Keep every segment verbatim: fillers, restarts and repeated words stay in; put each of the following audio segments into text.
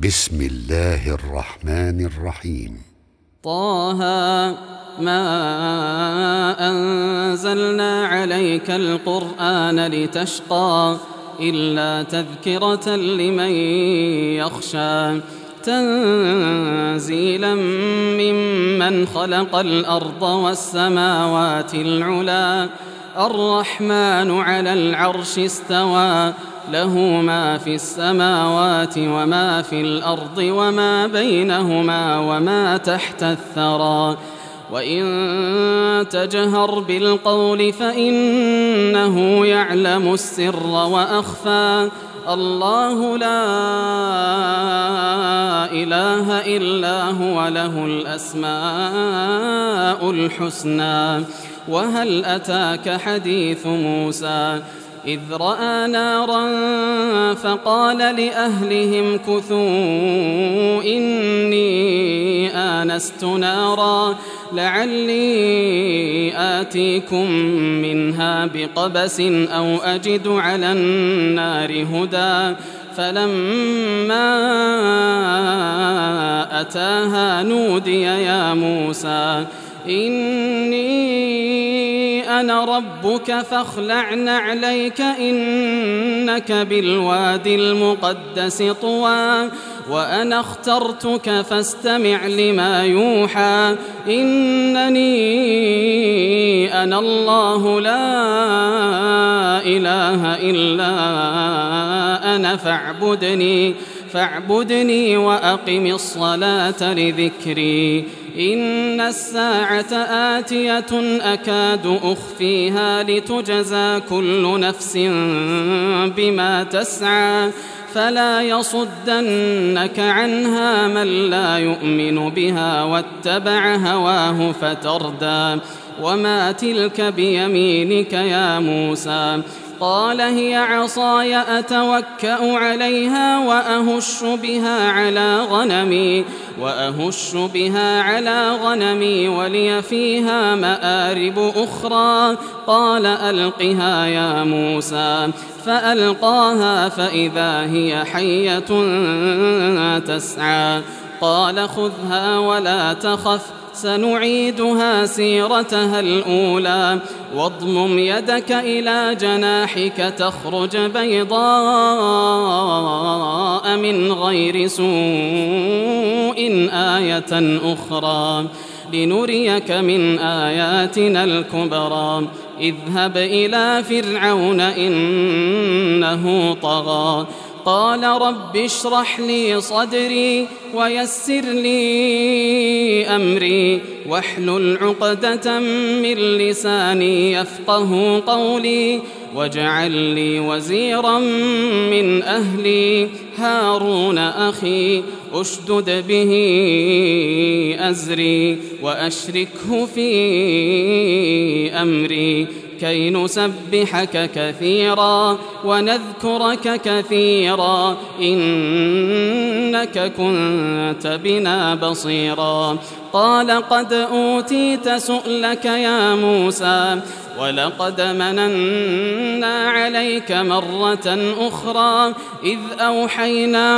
بسم الله الرحمن الرحيم. طه ما أنزلنا عليك القرآن لتشقى إلا تذكرة لمن يخشى تنزيلا ممن خلق الأرض والسماوات العلى الرحمن على العرش استوى له ما في السماوات وما في الأرض وما بينهما وما تحت الثرى وإن تجهر بالقول فإنه يعلم السر وأخفى الله لا إله إلا هو له الأسماء الحسنى. وهل أتاك حديث موسى إذ رأى نارا فقال لأهلهم كثوا إني آنست نارا لعلي آتيكم منها بقبس أو أجد على النار هدى فلما أتاها نودي يا موسى إني أنا ربك فاخلع نعليك إنك بالوادي المقدس طوى وأنا اخترتك فاستمع لما يوحى إنني أنا الله لا إله إلا أنا فاعبدني فاعبدني وأقم الصلاة لذكري إن الساعة آتية أكاد أخفيها لتجزى كل نفس بما تسعى فلا يصدنك عنها من لا يؤمن بها واتبع هواه فتردى وما تلك بيمينك يا موسى قال هي عصاي أتوكأ عليها وأهش بها على غنمي وأهش بها على غنمي ولي فيها مآرب أخرى قال ألقها يا موسى فألقاها فإذا هي حية تسعى قال خذها ولا تخف سنعيدها سيرتها الأولى واضمم يدك إلى جناحك تخرج بيضاء من غير سوء آية أخرى لنريك من آياتنا الكبرى اذهب إلى فرعون إنه طغى قال رب اشرح لي صدري ويسر لي أمري واحلل عقدة من لساني يفقه قولي واجعل لي وزيرا من أهلي هارون أخي أشدد به أزري وأشركه في أمري كي نسبحك كثيرا ونذكرك كثيرا إنك كنت بنا بصيرا قال قد أوتيت سؤلك يا موسى ولقد مننا عليك مرة أخرى إذ أوحينا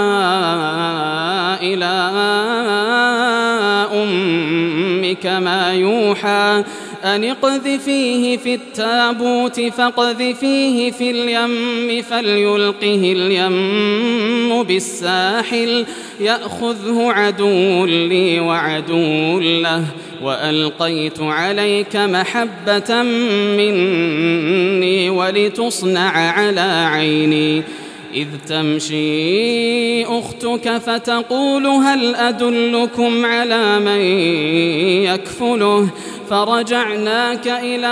إلى أمك ما يوحى أن اقذفيه في التابوت فاقذفيه في اليم فليلقه اليم بالساحل يأخذه عدو لي وعدو له وألقيت عليك محبة مني ولتصنع على عيني إذ تمشي أختك فتقول هل أدلكم على من يكفله فرجعناك إلى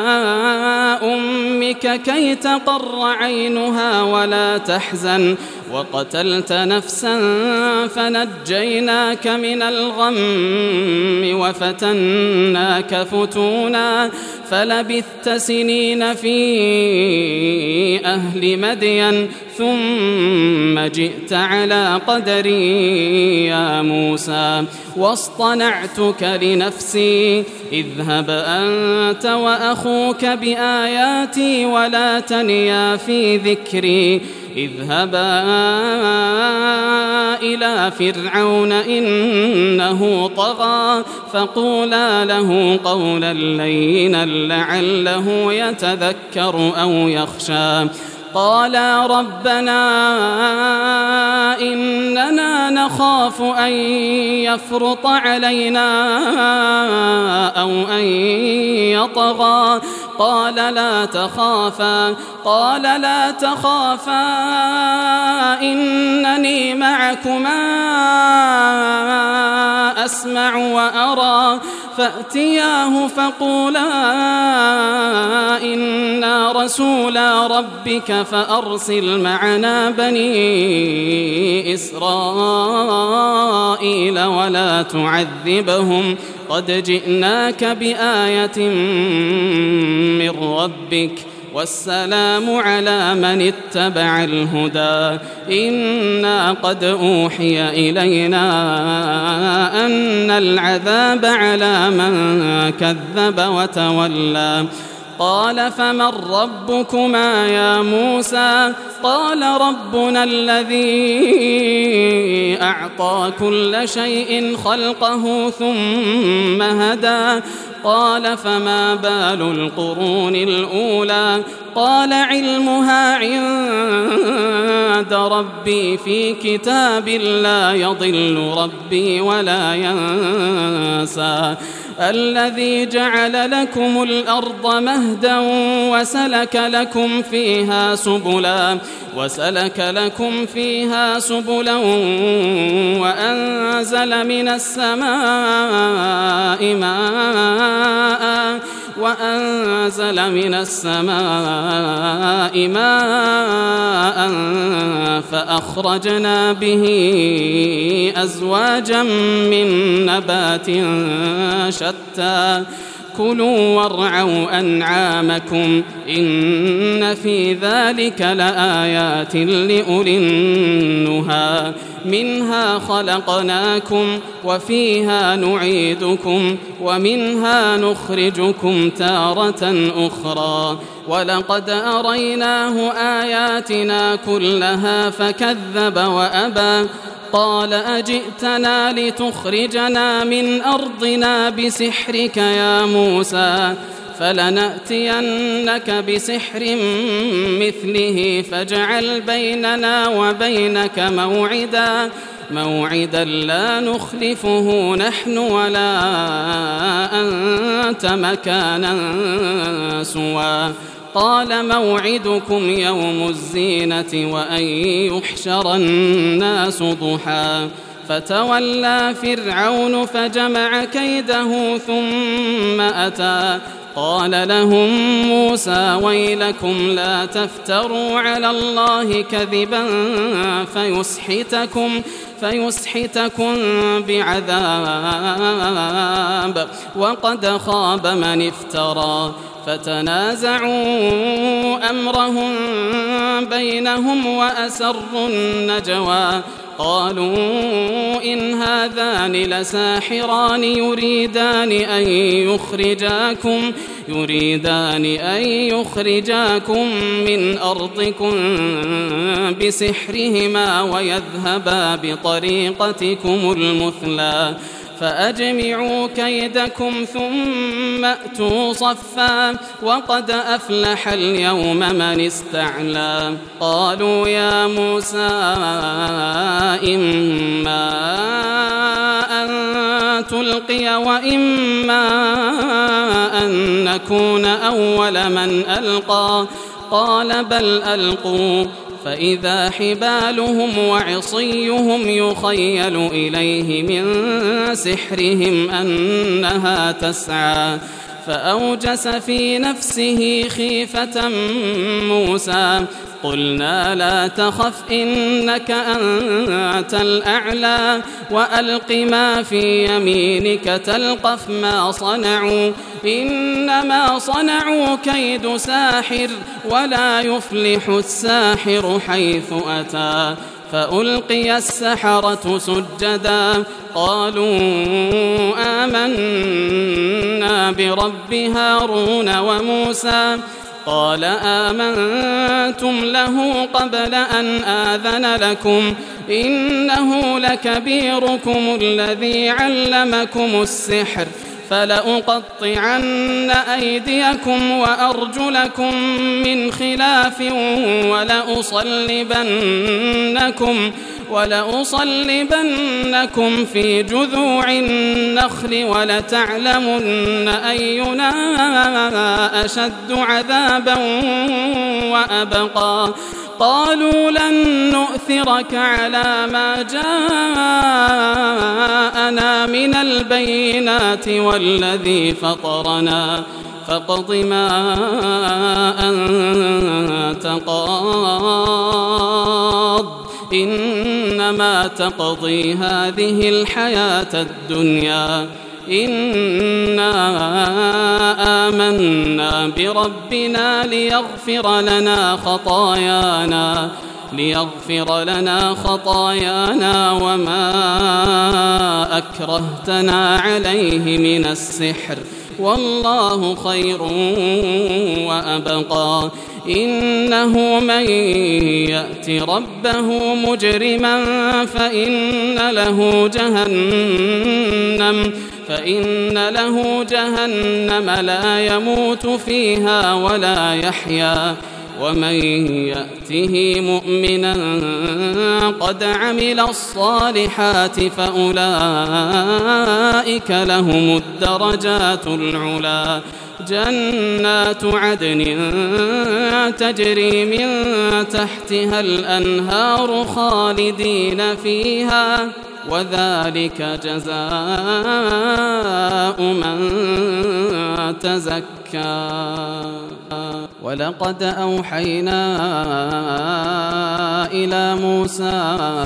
أمك كي تقر عينها ولا تحزن وقتلت نفسا فنجيناك من الغم وفتناك فتونا فلبثت سنين في أهل مدين ثم جئت على قدري يا موسى واصطنعتك لنفسي اذهب أنت وأخوك بآياتي ولا تنيا في ذكري اذهبا إلى فرعون إنه طغى فقولا له قولا لينا لعله يتذكر أو يخشى قالا ربنا إننا نخاف أن يفرط علينا أو أن يطغى قال لا تخافا قال لا تخافا إنني معكما أسمع وأرى فأتياه فقولا إنا رسولا ربك فأرسل معنا بني إسرائيل ولا تعذبهم قد جئناك بآية من ربك والسلام على من اتبع الهدى إنا قد أوحي إلينا أن العذاب على من كذب وتولى قال فمن ربكما يا موسى قال ربنا الذي أعطى كل شيء خلقه ثم هدى قال فما بال القرون الأولى قال علمها عند ربي في كتاب لا يضل ربي ولا ينسى الذي جعل لكم الأرض مهدا وسلك لكم فيها سبلا وسلك لكم فيها سبلا وأنزل من السماء ماء وأنزل من السماء ماء فأخرجنا به أزواجا من نبات شتى كلوا وارعوا أنعامكم إن في ذلك لآيات لأولي النهى منها خلقناكم وفيها نعيدكم ومنها نخرجكم تارة أخرى ولقد أريناه آياتنا كلها فكذب وأبى قال أجئتنا لتخرجنا من أرضنا بسحرك يا موسى فلنأتينك بسحر مثله فاجعل بيننا وبينك موعدا موعدا لا نخلفه نحن ولا أنت مكانا سوى قال موعدكم يوم الزينة وأن يحشر الناس ضحى فتولى فرعون فجمع كيده ثم أتى قال لهم موسى ويلكم لا تفتروا على الله كذبا فيسحتكم فيسحتكم بعذاب وقد خاب من افترى فتنازعوا أمرهم بينهم وأسروا النجوى قالوا إن هذان لساحران يريدان أن يخرجاكم يريدان أن يخرجاكم من أرضكم بسحرهما ويذهبا بطريقتكم المثلى فأجمعوا كيدكم ثم أتوا صفا وقد أفلح اليوم من استعلى قالوا يا موسى إما أن تلقي وإما أن نكون أول من ألقى قال بل ألقوا فإذا حبالهم وعصيهم يخيل إليه من سحرهم أنها تسعى فأوجس في نفسه خيفة موسى قلنا لا تخف إنك أنت الأعلى وألق ما في يمينك تلقف ما صنعوا إنما صنعوا كيد ساحر ولا يفلح الساحر حيث أتى فألقي السحرة سجدا قالوا آمنا برب هارون وموسى قال آمنتم له قبل أن آذن لكم إنه لكبيركم الذي علمكم السحر فلأقطعن أيديكم وأرجلكم من خلاف ولأصلبنكم ولأصلبنكم في جذوع النخل ولتعلمن أينا أشد عذابا وأبقى قالوا لن نؤثرك على ما جاءنا من البينات والذي فطرنا فاقض ما أنت قاض إنما تقضي هذه الحياة الدنيا إنا آمنا بربنا ليغفر لنا خطايانا ليغفر لنا خطايانا وما أكرهتنا عليه من السحر والله خير وأبقى إنه من يأت ربه مجرما فإن له جهنم فإن له جهنم لا يموت فيها ولا يحيا ومن يأته مؤمنا قد عمل الصالحات فأولئك لهم الدرجات العلى جنات عدن تجري من تحتها الأنهار خالدين فيها وذلك جزاء من تزكى ولقد أوحينا إلى موسى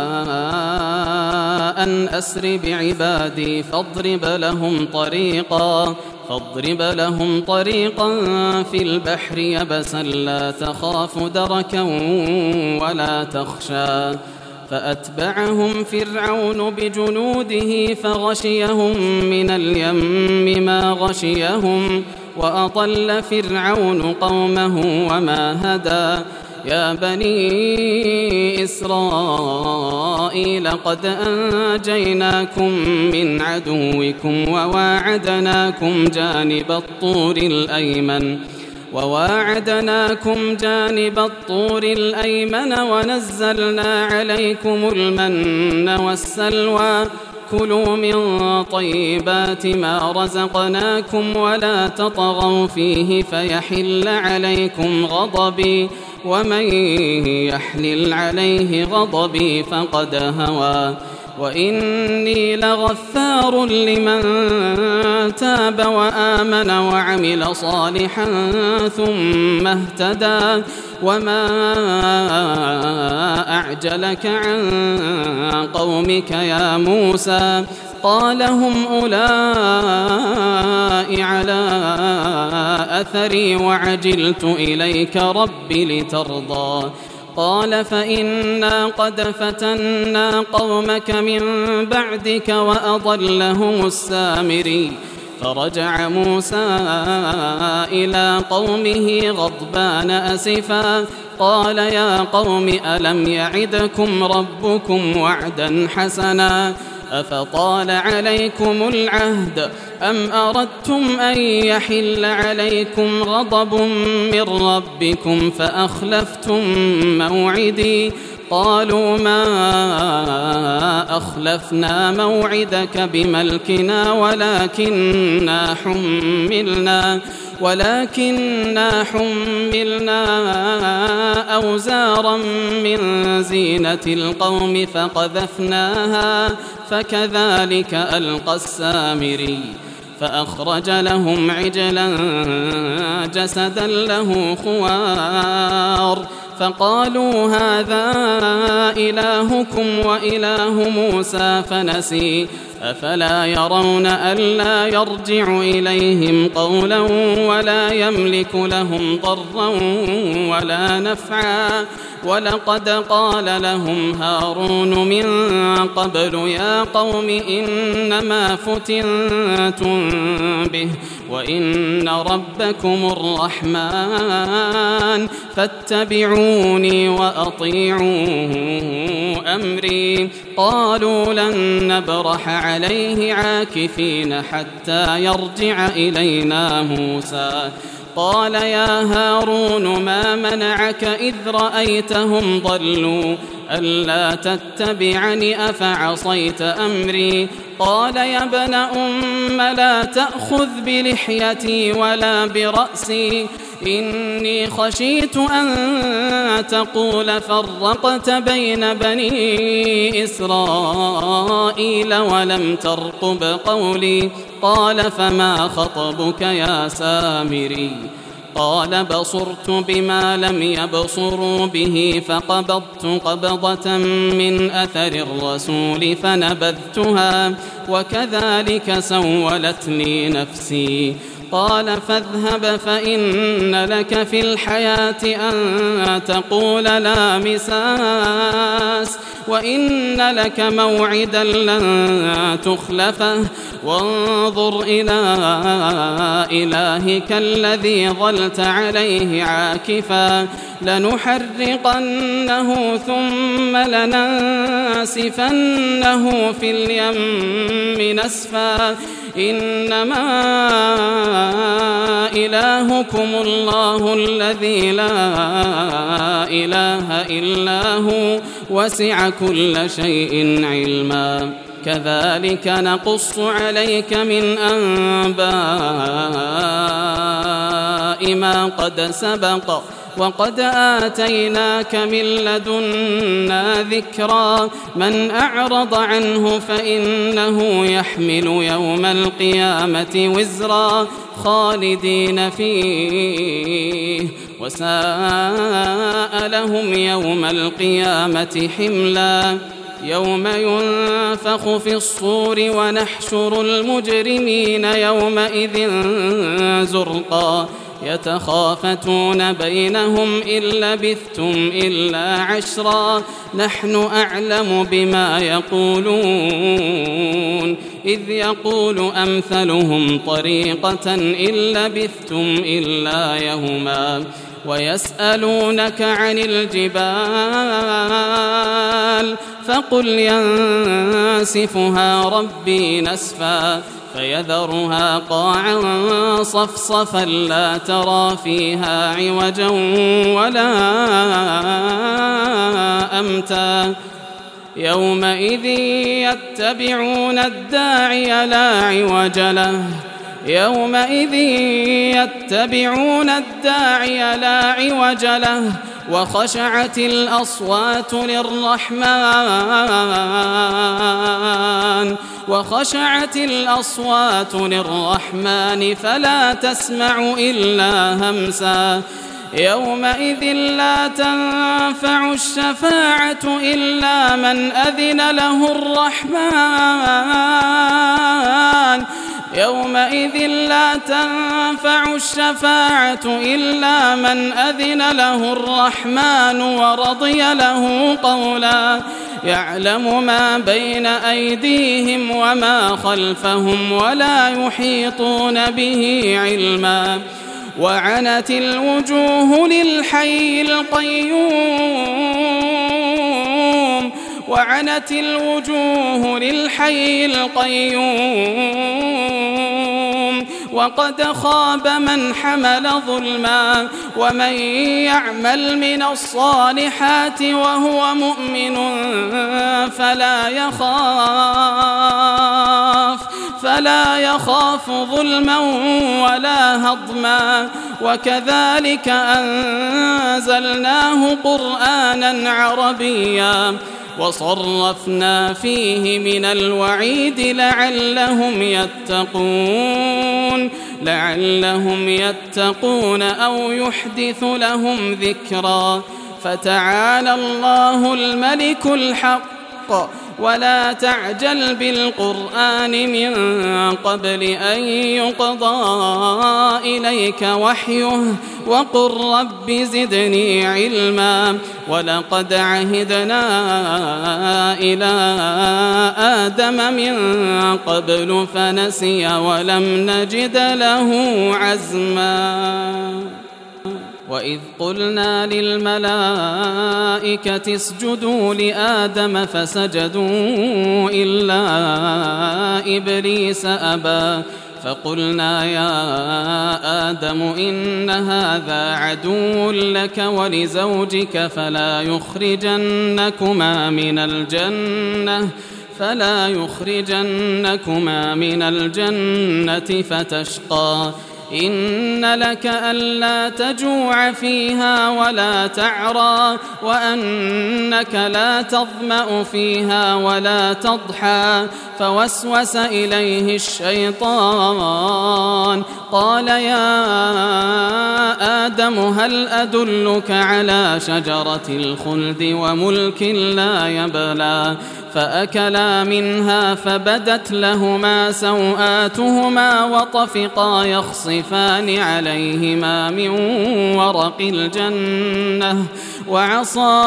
أن أسر بعبادي فاضرب لهم طريقا فاضرب لهم طريقا في البحر يبسا لا تخاف دركا ولا تخشى فأتبعهم فرعون بجنوده فغشيهم من اليم ما غشيهم وأضل فرعون قومه وما هدى يا بني إسرائيل قد أنجيناكم من عدوكم وواعدناكم جانب الطور الأيمن وواعدناكم جانب الطور الأيمن ونزلنا عليكم المن والسلوى كلوا من طيبات ما رزقناكم ولا تطغوا فيه فيحل عليكم غضبي ومن يحلل عليه غضبي فقد هوى وإني لغفار لمن تاب وآمن وعمل صالحا ثم اهتدى وما أعجلك عن قومك يا موسى قال هم أولئك على أثري وعجلت إليك رب لترضى قال فإنا قد فتنا قومك من بعدك وأضلهم السامري فرجع موسى إلى قومه غضبان أسفا قال يا قوم ألم يعدكم ربكم وعدا حسنا أفطال عليكم العهد أم أردتم أن يحل عليكم غضب من ربكم فأخلفتم موعدي قالوا ما أخلفنا موعدك بملكنا ولكننا حملنا ولكننا حملنا أوزارا من زينة القوم فقذفناها فكذلك ألقى السامري فأخرج لهم عجلا جسدا له خوار فقالوا هذا إلهكم وإله موسى فنسي أفلا يرون ألا يرجع إليهم قولا ولا يملك لهم ضرا ولا نفعا ولقد قال لهم هارون من قبل يا قوم إنما فتنتم به وإن ربكم الرحمن فاتبعوني وأطيعوا أمري قالوا لن نبرح عليه عاكفين حتى يرجع إلينا موسى قال يا هارون ما منعك إذ رأيتهم ضلوا ألا تتبعني أفعصيت أمري قال يا ابن أم لا تأخذ بلحيتي ولا برأسي إني خشيت أن تقول فرقت بين بني إسرائيل ولم ترقب قولي قال فما خطبك يا سامري قال بصرت بما لم يبصروا به فقبضت قبضة من أثر الرسول فنبذتها وكذلك سولت لي نفسي قال فاذهب فإن لك في الحياة أن تقول لا مساس وإن لك موعدا لن تخلفه وانظر إلى إلهك الذي ظلت عليه عاكفا لنحرقنه ثم لننسفنه في اليم نسفا إنما إلهكم الله الذي لا إله إلا هو وسع كل شيء علما كذلك نقص عليك من أنباء ما قد سبق وقد آتيناك من لدنا ذكرا من أعرض عنه فإنه يحمل يوم القيامة وزرا خالدين فيه وساء لهم يوم القيامة حملا يوم ينفخ في الصور ونحشر المجرمين يومئذ زرقا يتخافتون بينهم إن لبثتم إلا عشرا نحن أعلم بما يقولون إذ يقول أمثلهم طريقة إن لبثتم إلا يوما ويسألونك عن الجبال فقل ينسفها ربي نسفا فيذرها قاعا صفصفا لا ترى فيها عوجا ولا أمتا يومئذ يتبعون الداعي لا عوج له يومئذ يتبعون الداعي لا عوج له وخشعت الأصوات للرحمن وخشعت الأصوات للرحمن فلا تسمع إلا همسا يومئذ لا تنفع الشفاعة إلا من أذن له الرحمن يومئذ لا تنفع الشفاعة إلا من أذن له الرحمن ورضي له قولا يعلم ما بين أيديهم وما خلفهم ولا يحيطون به علما وعنت الوجوه للحي القيوم وعنت الوجوه للحي القيوم وقد خاب من حمل ظلما ومن يعمل من الصالحات وهو مؤمن فلا يخاف فلا يخاف ظلما ولا هضما وكذلك أنزلناه قرآنا عربيا وصرفنا فيه من الوعيد لعلهم يتقون لعلهم يتقون أو يحدث لهم ذكرا فتعالى الله الملك الحق ولا تعجل بالقرآن من قبل أن يقضى إليك وحيه وقل رب زدني علما ولقد عهدنا إلى آدم من قبل فنسي ولم نجد له عزما وإذ قلنا للملائكة اسجدوا لآدم فسجدوا إلا إبليس أبى فقلنا يا آدم إن هذا عدو لك ولزوجك فلا يخرجنكما من الجنة فلا يخرجنكما من الجنة فتشقى إن لك ألا تجوع فيها ولا تعرى وأنك لا تظمأ فيها ولا تضحى فوسوس إليه الشيطان قال يا آدم هل أدلك على شجرة الخلد وملك لا يبلى فأكلا منها فبدت لهما سوآتهما وطفقا يخصفان عليهما من ورق الجنة وعصى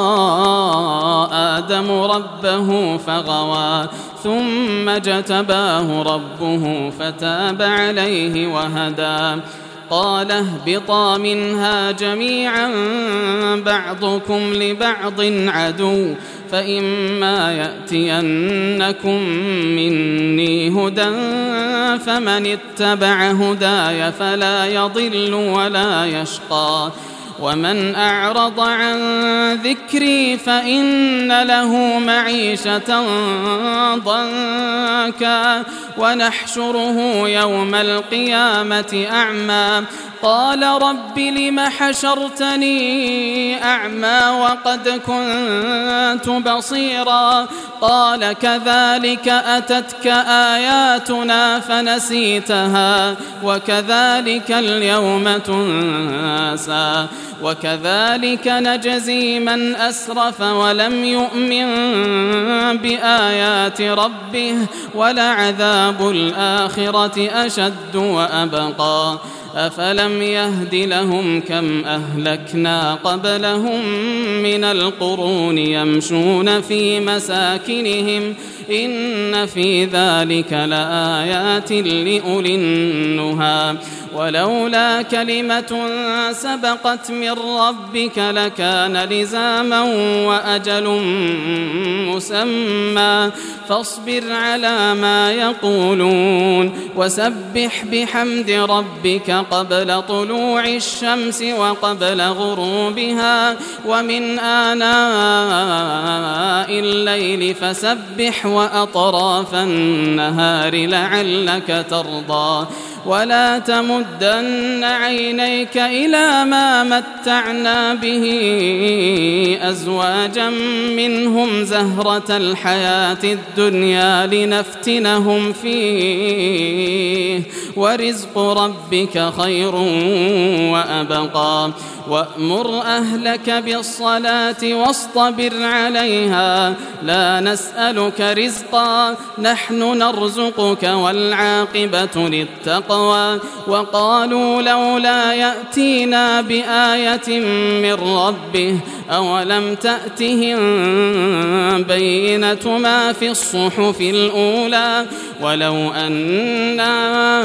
آدم ربه فغوى ثم اجتباه ربه فتاب عليه وهدى قال اهبطا منها جميعا بعضكم لبعض عدو فإما يأتينكم مني هدى فمن اتبع هداي فلا يضل ولا يشقى ومن أعرض عن ذكري فإن له معيشة ضنكا ونحشره يوم القيامة أعمى قال رب لم حشرتني أعمى وقد كنت بصيرا قال كذلك أتتك آياتنا فنسيتها وكذلك اليوم تنسى وكذلك نجزي من أسرف ولم يؤمن بآيات ربه ولعذاب الآخرة أشد وأبقى أفلم يهد لهم كم أهلكنا قبلهم من القرون يمشون في مساكنهم إن في ذلك لآيات لأولي النهى ولولا كلمة سبقت من ربك لكان لزاما وأجل مسمى فاصبر على ما يقولون وسبح بحمد ربك قبل طلوع الشمس وقبل غروبها ومن آناء الليل فسبح وأطراف النهار لعلك ترضى ولا تمدن عينيك إلى ما متعنا به أزواجا منهم زهرة الحياة الدنيا لنفتنهم فيه ورزق ربك خير وأبقى وأمر أهلك بالصلاة واصطبر عليها لا نسألك رزقا نحن نرزقك والعاقبة للتقوى وقالوا لولا يأتينا بآية من ربه أولم تأتهم بينة ما في الصحف الأولى ولو أنا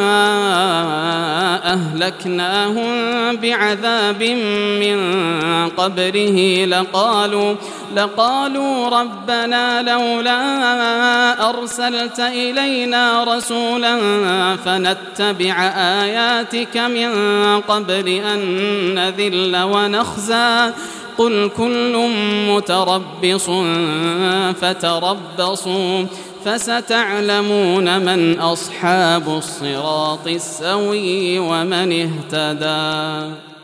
أهلكناهم بعذاب من قبله لقالوا لقالوا ربنا لولا أرسلت إلينا رسولا فنتبع آياتك من قبل أن نذل ونخزى قل كل متربص فتربصوا فستعلمون من أصحاب الصراط السوي ومن اهتدى.